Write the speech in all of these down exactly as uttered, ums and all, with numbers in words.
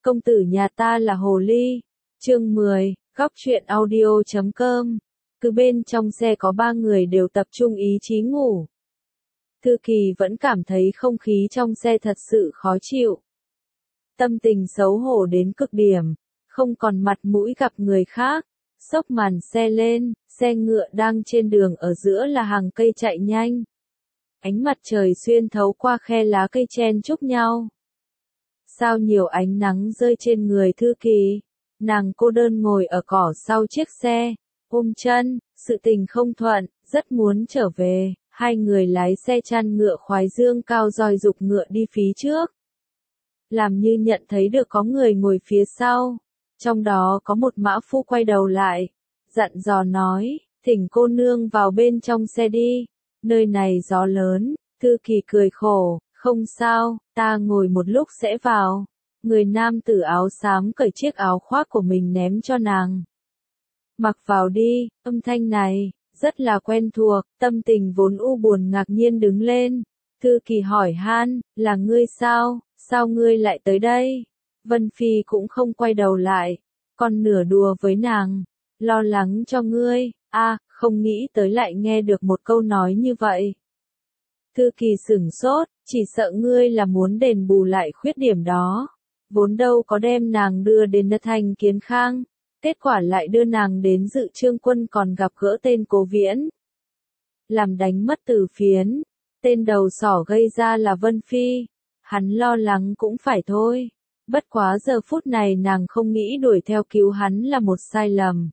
công tử nhà ta là hồ ly. Chương mười, góc truyện audio chấm com. Cứ bên trong xe có ba người đều tập trung ý chí ngủ. Thư Kỳ vẫn cảm thấy không khí trong xe thật sự khó chịu. Tâm tình xấu hổ đến cực điểm, không còn mặt mũi gặp người khác. Xốc màn xe lên, xe ngựa đang trên đường ở giữa là hàng cây chạy nhanh. Ánh mặt trời xuyên thấu qua khe lá cây chen chúc nhau. Sao nhiều ánh nắng rơi trên người Thư Kỳ. Nàng cô đơn ngồi ở cỏ sau chiếc xe, ôm chân, sự tình không thuận, rất muốn trở về. Hai người lái xe chăn ngựa khoái dương cao roi dục ngựa đi phía trước. Làm như nhận thấy được có người ngồi phía sau. Trong đó có một mã phu quay đầu lại, dặn dò nói, thỉnh cô nương vào bên trong xe đi, nơi này gió lớn. Thư Kỳ cười khổ, không sao, ta ngồi một lúc sẽ vào. Người nam tử áo xám cởi chiếc áo khoác của mình ném cho nàng. Mặc vào đi, âm thanh này, rất là quen thuộc, tâm tình vốn u buồn ngạc nhiên đứng lên. Thư Kỳ hỏi han, là ngươi sao, sao ngươi lại tới đây? Vân Phi cũng không quay đầu lại, còn nửa đùa với nàng, lo lắng cho ngươi, a, à, không nghĩ tới lại nghe được một câu nói như vậy. Thư Kỳ sửng sốt, chỉ sợ ngươi là muốn đền bù lại khuyết điểm đó, vốn đâu có đem nàng đưa đến thành Kiến Khang, kết quả lại đưa nàng đến Dự Trương Quân còn gặp gỡ tên Cố Viễn. Làm đánh mất Từ Phiến, tên đầu sỏ gây ra là Vân Phi, hắn lo lắng cũng phải thôi. Bất quá giờ phút này nàng không nghĩ đuổi theo cứu hắn là một sai lầm.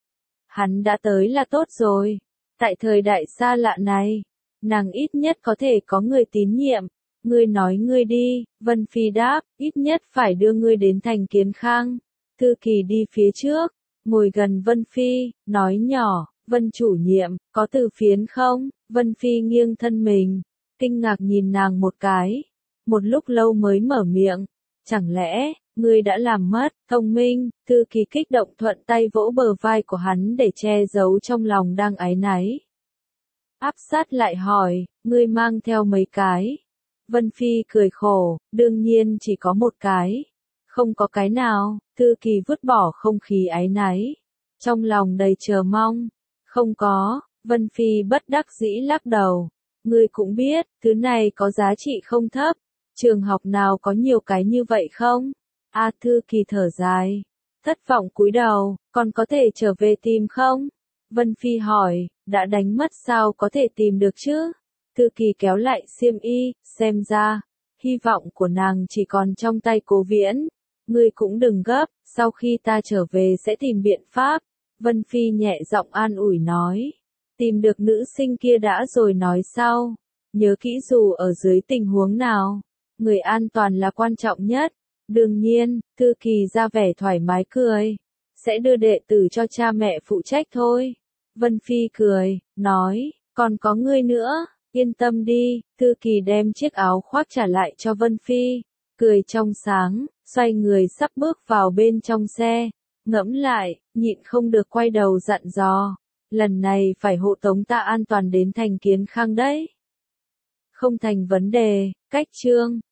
Hắn đã tới là tốt rồi. Tại thời đại xa lạ này, nàng ít nhất có thể có người tín nhiệm. Ngươi nói ngươi đi, Vân Phi đáp, ít nhất phải đưa ngươi đến thành Kiến Khang. Thư Kỳ đi phía trước, ngồi gần Vân Phi, nói nhỏ, Vân chủ nhiệm, có Từ Phiến không? Vân Phi nghiêng thân mình, kinh ngạc nhìn nàng một cái. Một lúc lâu mới mở miệng. Chẳng lẽ, ngươi đã làm mất, thông minh. Thư Kỳ kích động thuận tay vỗ bờ vai của hắn để che giấu trong lòng đang áy náy. Áp sát lại hỏi, ngươi mang theo mấy cái? Vân Phi cười khổ, đương nhiên chỉ có một cái. Không có cái nào. Thư Kỳ vứt bỏ không khí áy náy. Trong lòng đầy chờ mong. Không có. Vân Phi bất đắc dĩ lắc đầu. Ngươi cũng biết, thứ này có giá trị không thấp. Trường học nào có nhiều cái như vậy không? A Thư Kỳ thở dài. Thất vọng cúi đầu, còn có thể trở về tìm không? Vân Phi hỏi, đã đánh mất sao có thể tìm được chứ? Thư Kỳ kéo lại xiêm y, xem ra, hy vọng của nàng chỉ còn trong tay Cố Viễn. Ngươi cũng đừng gấp, sau khi ta trở về sẽ tìm biện pháp. Vân Phi nhẹ giọng an ủi nói. Tìm được nữ sinh kia đã rồi nói sau. Nhớ kỹ dù ở dưới tình huống nào. Người an toàn là quan trọng nhất. Đương nhiên, Thư Kỳ ra vẻ thoải mái cười. Sẽ đưa đệ tử cho cha mẹ phụ trách thôi. Vân Phi cười, nói, còn có ngươi nữa, yên tâm đi. Thư Kỳ đem chiếc áo khoác trả lại cho Vân Phi, cười trong sáng, xoay người sắp bước vào bên trong xe. Ngẫm lại, nhịn không được quay đầu dặn dò. Lần này phải hộ tống ta an toàn đến thành Kiến Khang đấy. Không thành vấn đề, cách chương.